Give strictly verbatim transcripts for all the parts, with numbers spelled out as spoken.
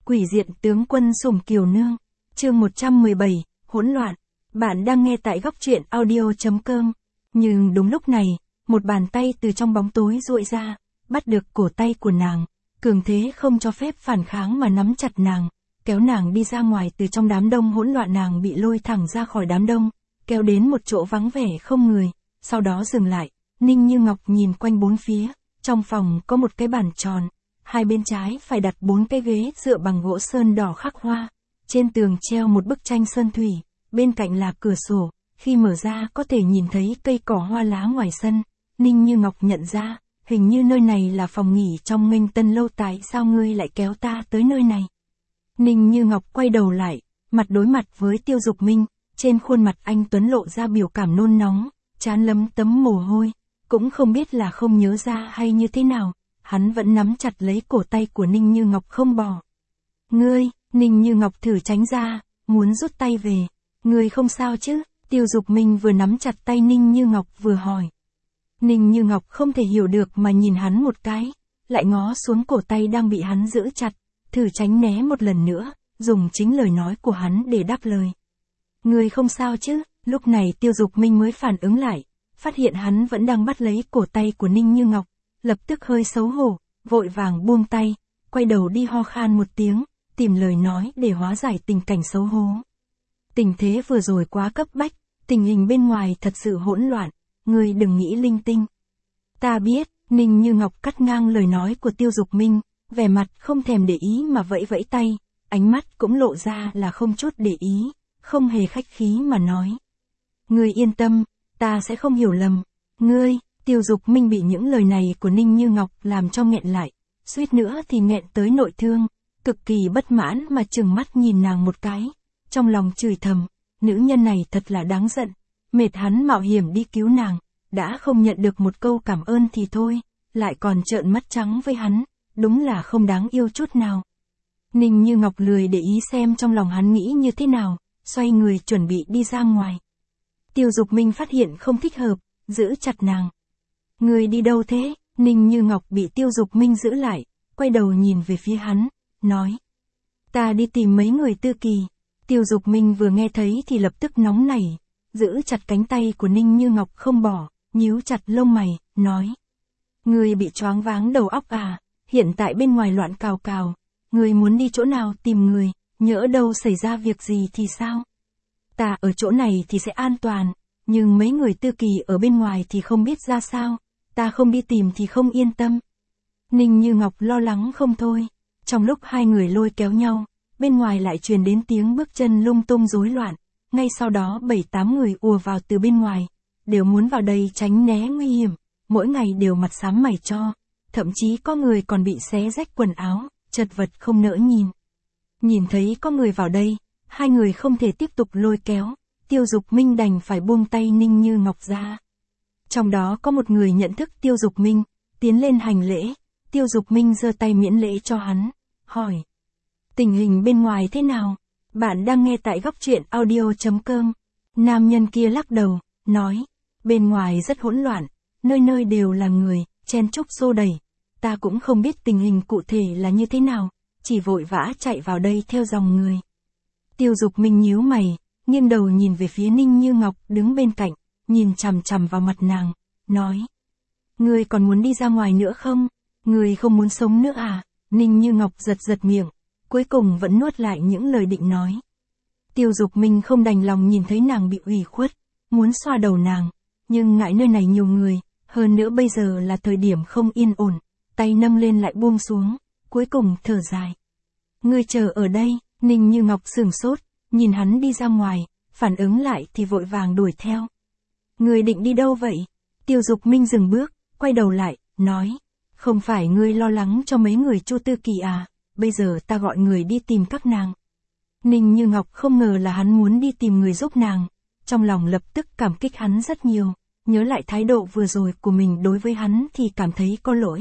Quỷ diện tướng quân Sủng Kiều Nương. Chương một trăm mười bảy, hỗn loạn. Bạn đang nghe tại góc truyện audio chấm com. Nhưng đúng lúc này, một bàn tay từ trong bóng tối duỗi ra, bắt được cổ tay của nàng. Cường thế không cho phép phản kháng mà nắm chặt nàng, kéo nàng đi ra ngoài từ trong đám đông hỗn loạn. Nàng bị lôi thẳng ra khỏi đám đông, kéo đến một chỗ vắng vẻ không người, sau đó dừng lại. Ninh Như Ngọc nhìn quanh bốn phía, trong phòng có một cái bàn tròn, hai bên trái phải đặt bốn cái ghế dựa bằng gỗ sơn đỏ khắc hoa, trên tường treo một bức tranh sơn thủy, bên cạnh là cửa sổ, khi mở ra có thể nhìn thấy cây cỏ hoa lá ngoài sân. Ninh Như Ngọc nhận ra, hình như nơi này là phòng nghỉ trong Nghênh Tân lâu. Tại sao ngươi lại kéo ta tới nơi này? Ninh Như Ngọc quay đầu lại, mặt đối mặt với Tiêu Dục Minh, trên khuôn mặt anh tuấn lộ ra biểu cảm nôn nóng, trán lấm tấm mồ hôi, cũng không biết là không nhớ ra hay như thế nào, hắn vẫn nắm chặt lấy cổ tay của Ninh Như Ngọc không bỏ. Ngươi, Ninh Như Ngọc thử tránh ra, muốn rút tay về. Ngươi không sao chứ? Tiêu Dục Minh vừa nắm chặt tay Ninh Như Ngọc vừa hỏi. Ninh Như Ngọc không thể hiểu được mà nhìn hắn một cái, lại ngó xuống cổ tay đang bị hắn giữ chặt, thử tránh né một lần nữa, dùng chính lời nói của hắn để đáp lời. Ngươi không sao chứ? Lúc này Tiêu Dục Minh mới phản ứng lại, phát hiện hắn vẫn đang bắt lấy cổ tay của Ninh Như Ngọc, lập tức hơi xấu hổ, vội vàng buông tay, quay đầu đi ho khan một tiếng, tìm lời nói để hóa giải tình cảnh xấu hổ. Tình thế vừa rồi quá cấp bách, tình hình bên ngoài thật sự hỗn loạn, ngươi đừng nghĩ linh tinh. Ta biết. Ninh Như Ngọc cắt ngang lời nói của Tiêu Dục Minh, vẻ mặt không thèm để ý mà vẫy vẫy tay, ánh mắt cũng lộ ra là không chút để ý, không hề khách khí mà nói. Ngươi yên tâm, ta sẽ không hiểu lầm. Ngươi, Tiêu Dục Minh bị những lời này của Ninh Như Ngọc làm cho nghẹn lại, suýt nữa thì nghẹn tới nội thương, cực kỳ bất mãn mà trừng mắt nhìn nàng một cái, trong lòng chửi thầm, nữ nhân này thật là đáng giận, mệt hắn mạo hiểm đi cứu nàng, đã không nhận được một câu cảm ơn thì thôi, lại còn trợn mắt trắng với hắn, đúng là không đáng yêu chút nào. Ninh Như Ngọc lười để ý xem trong lòng hắn nghĩ như thế nào, xoay người chuẩn bị đi ra ngoài. Tiêu Dục Minh phát hiện không thích hợp, giữ chặt nàng. Ngươi đi đâu thế? Ninh Như Ngọc bị Tiêu Dục Minh giữ lại, quay đầu nhìn về phía hắn, nói. Ta đi tìm mấy người Tư Kỳ. Tiêu Dục Minh vừa nghe thấy thì lập tức nóng nảy, giữ chặt cánh tay của Ninh Như Ngọc không bỏ, nhíu chặt lông mày, nói. Ngươi bị choáng váng đầu óc à, hiện tại bên ngoài loạn cào cào, ngươi muốn đi chỗ nào tìm người, nhỡ đâu xảy ra việc gì thì sao? Ta ở chỗ này thì sẽ an toàn, nhưng mấy người Tư Kỳ ở bên ngoài thì không biết ra sao, ta không đi tìm thì không yên tâm. Ninh Như Ngọc lo lắng không thôi, trong lúc hai người lôi kéo nhau, bên ngoài lại truyền đến tiếng bước chân lung tung rối loạn, ngay sau đó bảy tám người ùa vào từ bên ngoài, đều muốn vào đây tránh né nguy hiểm, mỗi ngày đều mặt xám mày cho, thậm chí có người còn bị xé rách quần áo, chật vật không nỡ nhìn. Nhìn thấy có người vào đây, hai người không thể tiếp tục lôi kéo, Tiêu Dục Minh đành phải buông tay Ninh Như Ngọc ra. Trong đó có một người nhận thức Tiêu Dục Minh, tiến lên hành lễ, Tiêu Dục Minh giơ tay miễn lễ cho hắn, hỏi. Tình hình bên ngoài thế nào? Bạn đang nghe tại góc truyện audio chấm com. Nam nhân kia lắc đầu, nói. Bên ngoài rất hỗn loạn, nơi nơi đều là người, chen chúc xô đẩy. Ta cũng không biết tình hình cụ thể là như thế nào, chỉ vội vã chạy vào đây theo dòng người. Tiêu Dục Minh nhíu mày, nghiêng đầu nhìn về phía Ninh Như Ngọc đứng bên cạnh, nhìn chằm chằm vào mặt nàng, nói. Ngươi còn muốn đi ra ngoài nữa không? Ngươi không muốn sống nữa à? Ninh Như Ngọc giật giật miệng, cuối cùng vẫn nuốt lại những lời định nói. Tiêu Dục Minh không đành lòng nhìn thấy nàng bị ủy khuất, muốn xoa đầu nàng, nhưng ngại nơi này nhiều người, hơn nữa bây giờ là thời điểm không yên ổn, tay nâng lên lại buông xuống, cuối cùng thở dài. Ngươi chờ ở đây. Ninh Như Ngọc sửng sốt, nhìn hắn đi ra ngoài, phản ứng lại thì vội vàng đuổi theo. Ngươi định đi đâu vậy? Tiêu Dục Minh dừng bước, quay đầu lại, nói. Không phải ngươi lo lắng cho mấy người Chu Tư Kỳ à, bây giờ ta gọi người đi tìm các nàng. Ninh Như Ngọc không ngờ là hắn muốn đi tìm người giúp nàng, trong lòng lập tức cảm kích hắn rất nhiều, nhớ lại thái độ vừa rồi của mình đối với hắn thì cảm thấy có lỗi.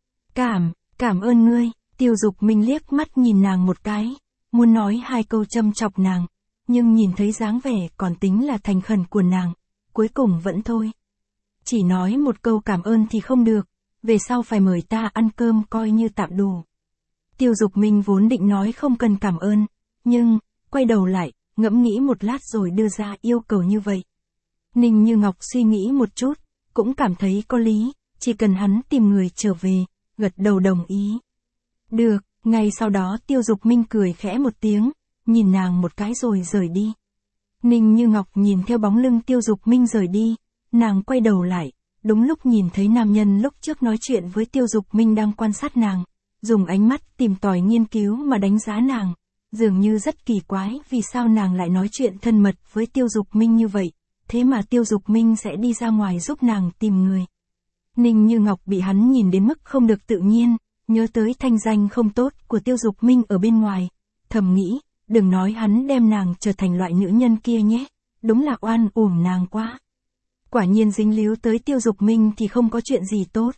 Cảm, cảm ơn ngươi. Tiêu Dục Minh liếc mắt nhìn nàng một cái, muốn nói hai câu châm chọc nàng, nhưng nhìn thấy dáng vẻ còn tính là thành khẩn của nàng, cuối cùng vẫn thôi. Chỉ nói một câu cảm ơn thì không được, về sau phải mời ta ăn cơm coi như tạm đủ. Tiêu Dục Minh vốn định nói không cần cảm ơn, nhưng, quay đầu lại, ngẫm nghĩ một lát rồi đưa ra yêu cầu như vậy. Ninh Như Ngọc suy nghĩ một chút, cũng cảm thấy có lý, chỉ cần hắn tìm người trở về, gật đầu đồng ý. Được, ngay sau đó Tiêu Dục Minh cười khẽ một tiếng, nhìn nàng một cái rồi rời đi. Ninh Như Ngọc nhìn theo bóng lưng Tiêu Dục Minh rời đi, nàng quay đầu lại, đúng lúc nhìn thấy nam nhân lúc trước nói chuyện với Tiêu Dục Minh đang quan sát nàng, dùng ánh mắt tìm tòi nghiên cứu mà đánh giá nàng, dường như rất kỳ quái vì sao nàng lại nói chuyện thân mật với Tiêu Dục Minh như vậy, thế mà Tiêu Dục Minh sẽ đi ra ngoài giúp nàng tìm người. Ninh Như Ngọc bị hắn nhìn đến mức không được tự nhiên, nhớ tới thanh danh không tốt của Tiêu Dục Minh ở bên ngoài, thầm nghĩ, đừng nói hắn đem nàng trở thành loại nữ nhân kia nhé, đúng là oan uổng nàng quá. Quả nhiên dính líu tới Tiêu Dục Minh thì không có chuyện gì tốt.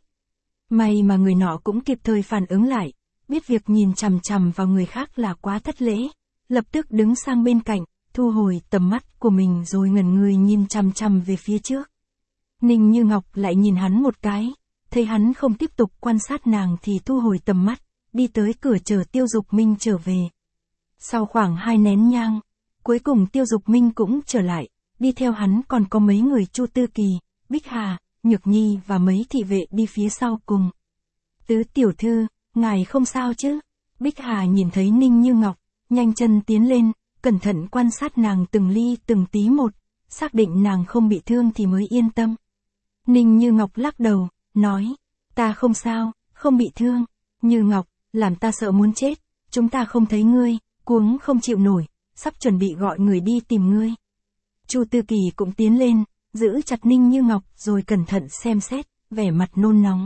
May mà người nọ cũng kịp thời phản ứng lại, biết việc nhìn chằm chằm vào người khác là quá thất lễ, lập tức đứng sang bên cạnh, thu hồi tầm mắt của mình rồi ngẩn người nhìn chằm chằm về phía trước. Ninh Như Ngọc lại nhìn hắn một cái, thấy hắn không tiếp tục quan sát nàng thì thu hồi tầm mắt, đi tới cửa chờ Tiêu Dục Minh trở về. Sau khoảng hai nén nhang, cuối cùng Tiêu Dục Minh cũng trở lại, đi theo hắn còn có mấy người Chu Tư Kỳ, Bích Hà, Nhược Nhi và mấy thị vệ đi phía sau cùng. Tứ tiểu thư, ngài không sao chứ? Bích Hà nhìn thấy Ninh Như Ngọc, nhanh chân tiến lên, cẩn thận quan sát nàng từng ly từng tí một, xác định nàng không bị thương thì mới yên tâm. Ninh Như Ngọc lắc đầu, nói, ta không sao, không bị thương. Như Ngọc, làm ta sợ muốn chết, chúng ta không thấy ngươi, cuống không chịu nổi, sắp chuẩn bị gọi người đi tìm ngươi. Chu Tư Kỳ cũng tiến lên, giữ chặt Ninh Như Ngọc rồi cẩn thận xem xét, vẻ mặt nôn nóng.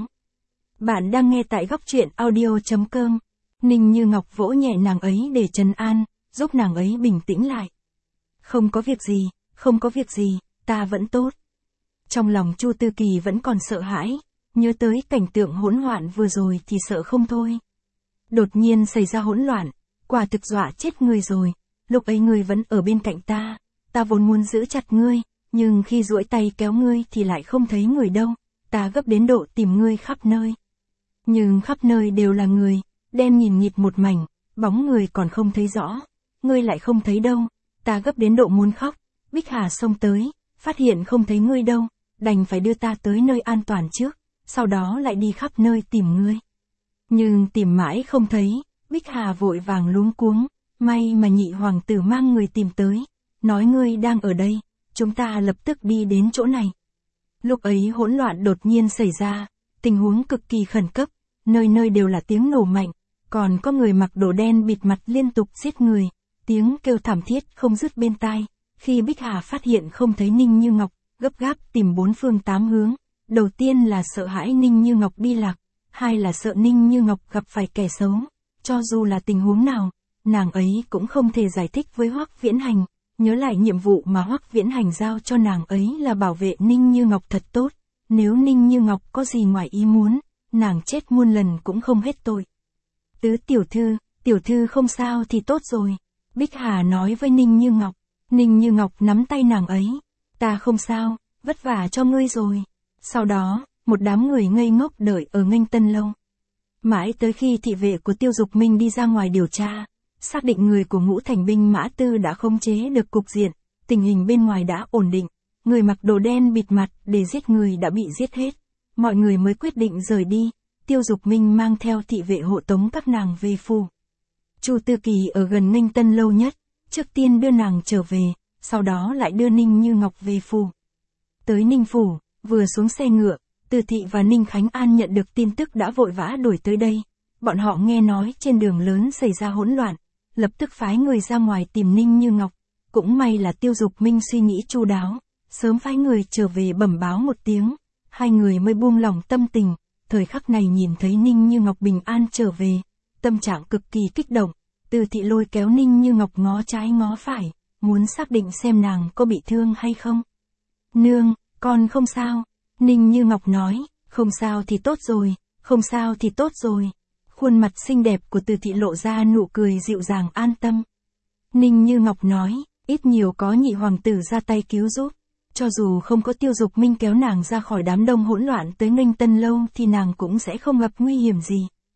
Bạn đang nghe tại góc truyện audio chấm com. Ninh Như Ngọc vỗ nhẹ nàng ấy để trấn an, giúp nàng ấy bình tĩnh lại. Không có việc gì, không có việc gì, ta vẫn tốt. Trong lòng Chu Tư Kỳ vẫn còn sợ hãi, nhớ tới cảnh tượng hỗn loạn vừa rồi thì sợ không thôi. Đột nhiên xảy ra hỗn loạn, quả thực dọa chết người rồi, lúc ấy ngươi vẫn ở bên cạnh ta, ta vốn muốn giữ chặt ngươi, nhưng khi duỗi tay kéo ngươi thì lại không thấy người đâu, ta gấp đến độ tìm ngươi khắp nơi. Nhưng khắp nơi đều là người, đen nhìn nhịt một mảnh, bóng người còn không thấy rõ, ngươi lại không thấy đâu, ta gấp đến độ muốn khóc. Bích Hà xông tới, phát hiện không thấy ngươi đâu, đành phải đưa ta tới nơi an toàn trước, sau đó lại đi khắp nơi tìm ngươi. Nhưng tìm mãi không thấy, Bích Hà vội vàng luống cuống, may mà nhị hoàng tử mang người tìm tới, nói ngươi đang ở đây, chúng ta lập tức đi đến chỗ này. Lúc ấy hỗn loạn đột nhiên xảy ra, tình huống cực kỳ khẩn cấp, nơi nơi đều là tiếng nổ mạnh, còn có người mặc đồ đen bịt mặt liên tục giết người, tiếng kêu thảm thiết không dứt bên tai. Khi Bích Hà phát hiện không thấy Ninh Như Ngọc, gấp gáp tìm bốn phương tám hướng, đầu tiên là sợ hãi Ninh Như Ngọc đi lạc, hai là sợ Ninh Như Ngọc gặp phải kẻ xấu, cho dù là tình huống nào, nàng ấy cũng không thể giải thích với Hoắc Viễn Hành, nhớ lại nhiệm vụ mà Hoắc Viễn Hành giao cho nàng ấy là bảo vệ Ninh Như Ngọc thật tốt, nếu Ninh Như Ngọc có gì ngoài ý muốn, nàng chết muôn lần cũng không hết tội. Tứ tiểu thư, tiểu thư không sao thì tốt rồi, Bích Hà nói với Ninh Như Ngọc. Ninh Như Ngọc nắm tay nàng ấy, ta không sao, vất vả cho ngươi rồi. Sau đó, một đám người ngây ngốc đợi ở nghênh tân lâu. Mãi tới khi thị vệ của Tiêu Dục Minh đi ra ngoài điều tra, xác định người của Ngũ Thành binh Mã Tư đã khống chế được cục diện, tình hình bên ngoài đã ổn định, người mặc đồ đen bịt mặt để giết người đã bị giết hết, mọi người mới quyết định rời đi. Tiêu Dục Minh mang theo thị vệ hộ tống các nàng về phủ. Chu Tư Kỳ ở gần nghênh tân lâu nhất, trước tiên đưa nàng trở về, sau đó lại đưa Ninh Như Ngọc về phủ. Tới Ninh phủ, vừa xuống xe ngựa, Từ Thị và Ninh Khánh An nhận được tin tức đã vội vã đuổi tới đây. Bọn họ nghe nói trên đường lớn xảy ra hỗn loạn, lập tức phái người ra ngoài tìm Ninh Như Ngọc. Cũng may là Tiêu Dục Minh suy nghĩ chu đáo, sớm phái người trở về bẩm báo một tiếng, hai người mới buông lòng tâm tình. Thời khắc này nhìn thấy Ninh Như Ngọc bình an trở về, tâm trạng cực kỳ kích động. Từ Thị lôi kéo Ninh Như Ngọc ngó trái ngó phải, muốn xác định xem nàng có bị thương hay không. Nương, con không sao. Ninh Như Ngọc nói, không sao thì tốt rồi, không sao thì tốt rồi. Khuôn mặt xinh đẹp của Từ Thị lộ ra nụ cười dịu dàng an tâm. Ninh Như Ngọc nói, ít nhiều có nhị hoàng tử ra tay cứu giúp. Cho dù không có Tiêu Dục Minh kéo nàng ra khỏi đám đông hỗn loạn tới nghênh tân lâu thì nàng cũng sẽ không gặp nguy hiểm gì.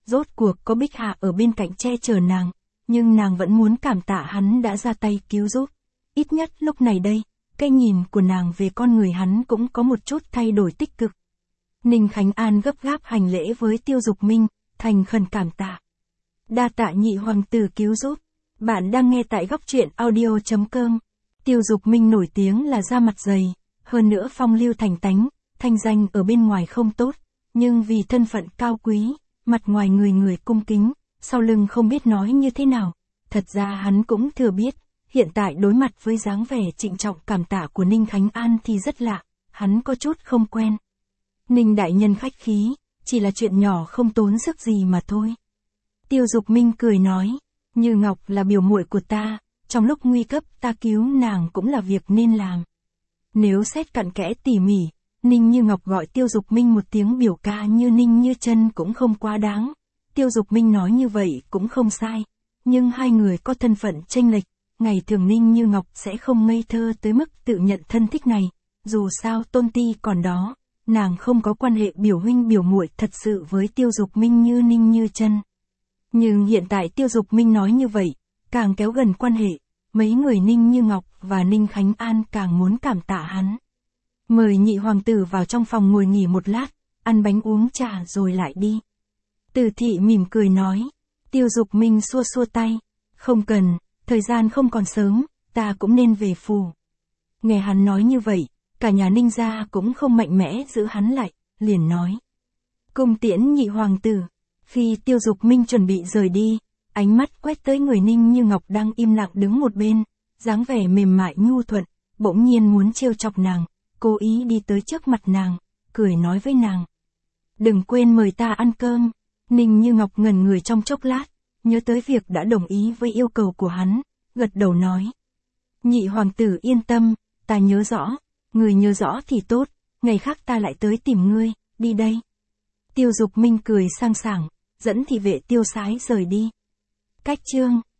rốt cuộc có Bích Hạ ở bên cạnh che chở nàng, nhưng nàng vẫn muốn cảm tạ hắn đã ra tay cứu giúp. Ít nhất lúc này đây, cái nhìn của nàng về con người hắn cũng có một chút thay đổi tích cực. Ninh Khánh An gấp gáp hành lễ với Tiêu Dục Minh, thành khẩn cảm tạ. Đa tạ nhị hoàng tử cứu giúp. Bạn đang nghe tại góc truyện audio chấm com. Tiêu Dục Minh nổi tiếng là da mặt dày, hơn nữa phong lưu thành tánh, thanh danh ở bên ngoài không tốt, nhưng vì thân phận cao quý, mặt ngoài người người cung kính, sau lưng không biết nói như thế nào. Thật ra hắn cũng thừa biết, hiện tại đối mặt với dáng vẻ trịnh trọng cảm tạ của Ninh Khánh An thì rất lạ, hắn có chút không quen. Ninh đại nhân khách khí, chỉ là chuyện nhỏ không tốn sức gì mà thôi. Tiêu Dục Minh cười nói, Như Ngọc là biểu muội của ta, trong lúc nguy cấp ta cứu nàng cũng là việc nên làm. Nếu xét cặn kẽ tỉ mỉ, Ninh Như Ngọc gọi Tiêu Dục Minh một tiếng biểu ca như Ninh Như Chân cũng không quá đáng. Tiêu Dục Minh nói như vậy cũng không sai, nhưng hai người có thân phận chênh lệch, ngày thường Ninh Như Ngọc sẽ không ngây thơ tới mức tự nhận thân thích này, dù sao tôn ti còn đó, nàng không có quan hệ biểu huynh biểu muội thật sự với Tiêu Dục Minh như Ninh Như Chân. Nhưng hiện tại Tiêu Dục Minh nói như vậy, càng kéo gần quan hệ, mấy người Ninh Như Ngọc và Ninh Khánh An càng muốn cảm tạ hắn. Mời nhị hoàng tử vào trong phòng ngồi nghỉ một lát, ăn bánh uống trà rồi lại đi. Từ thị mỉm cười nói, Tiêu Dục Minh xua xua tay, không cần, thời gian không còn sớm, ta cũng nên về phủ. Nghe hắn nói như vậy, cả nhà Ninh gia cũng không mạnh mẽ giữ hắn lại, liền nói. Cung tiễn nhị hoàng tử. Khi Tiêu Dục Minh chuẩn bị rời đi, ánh mắt quét tới người Ninh Như Ngọc đang im lặng đứng một bên, dáng vẻ mềm mại nhu thuận, bỗng nhiên muốn trêu chọc nàng, cố ý đi tới trước mặt nàng, cười nói với nàng. Đừng quên mời ta ăn cơm. Ninh Như Ngọc ngẩn người trong chốc lát, nhớ tới việc đã đồng ý với yêu cầu của hắn, gật đầu nói. Nhị hoàng tử yên tâm, ta nhớ rõ, người nhớ rõ thì tốt, ngày khác ta lại tới tìm ngươi, đi đây. Tiêu Dục Minh cười sang sảng, dẫn thị vệ tiêu sái rời đi. Cách chương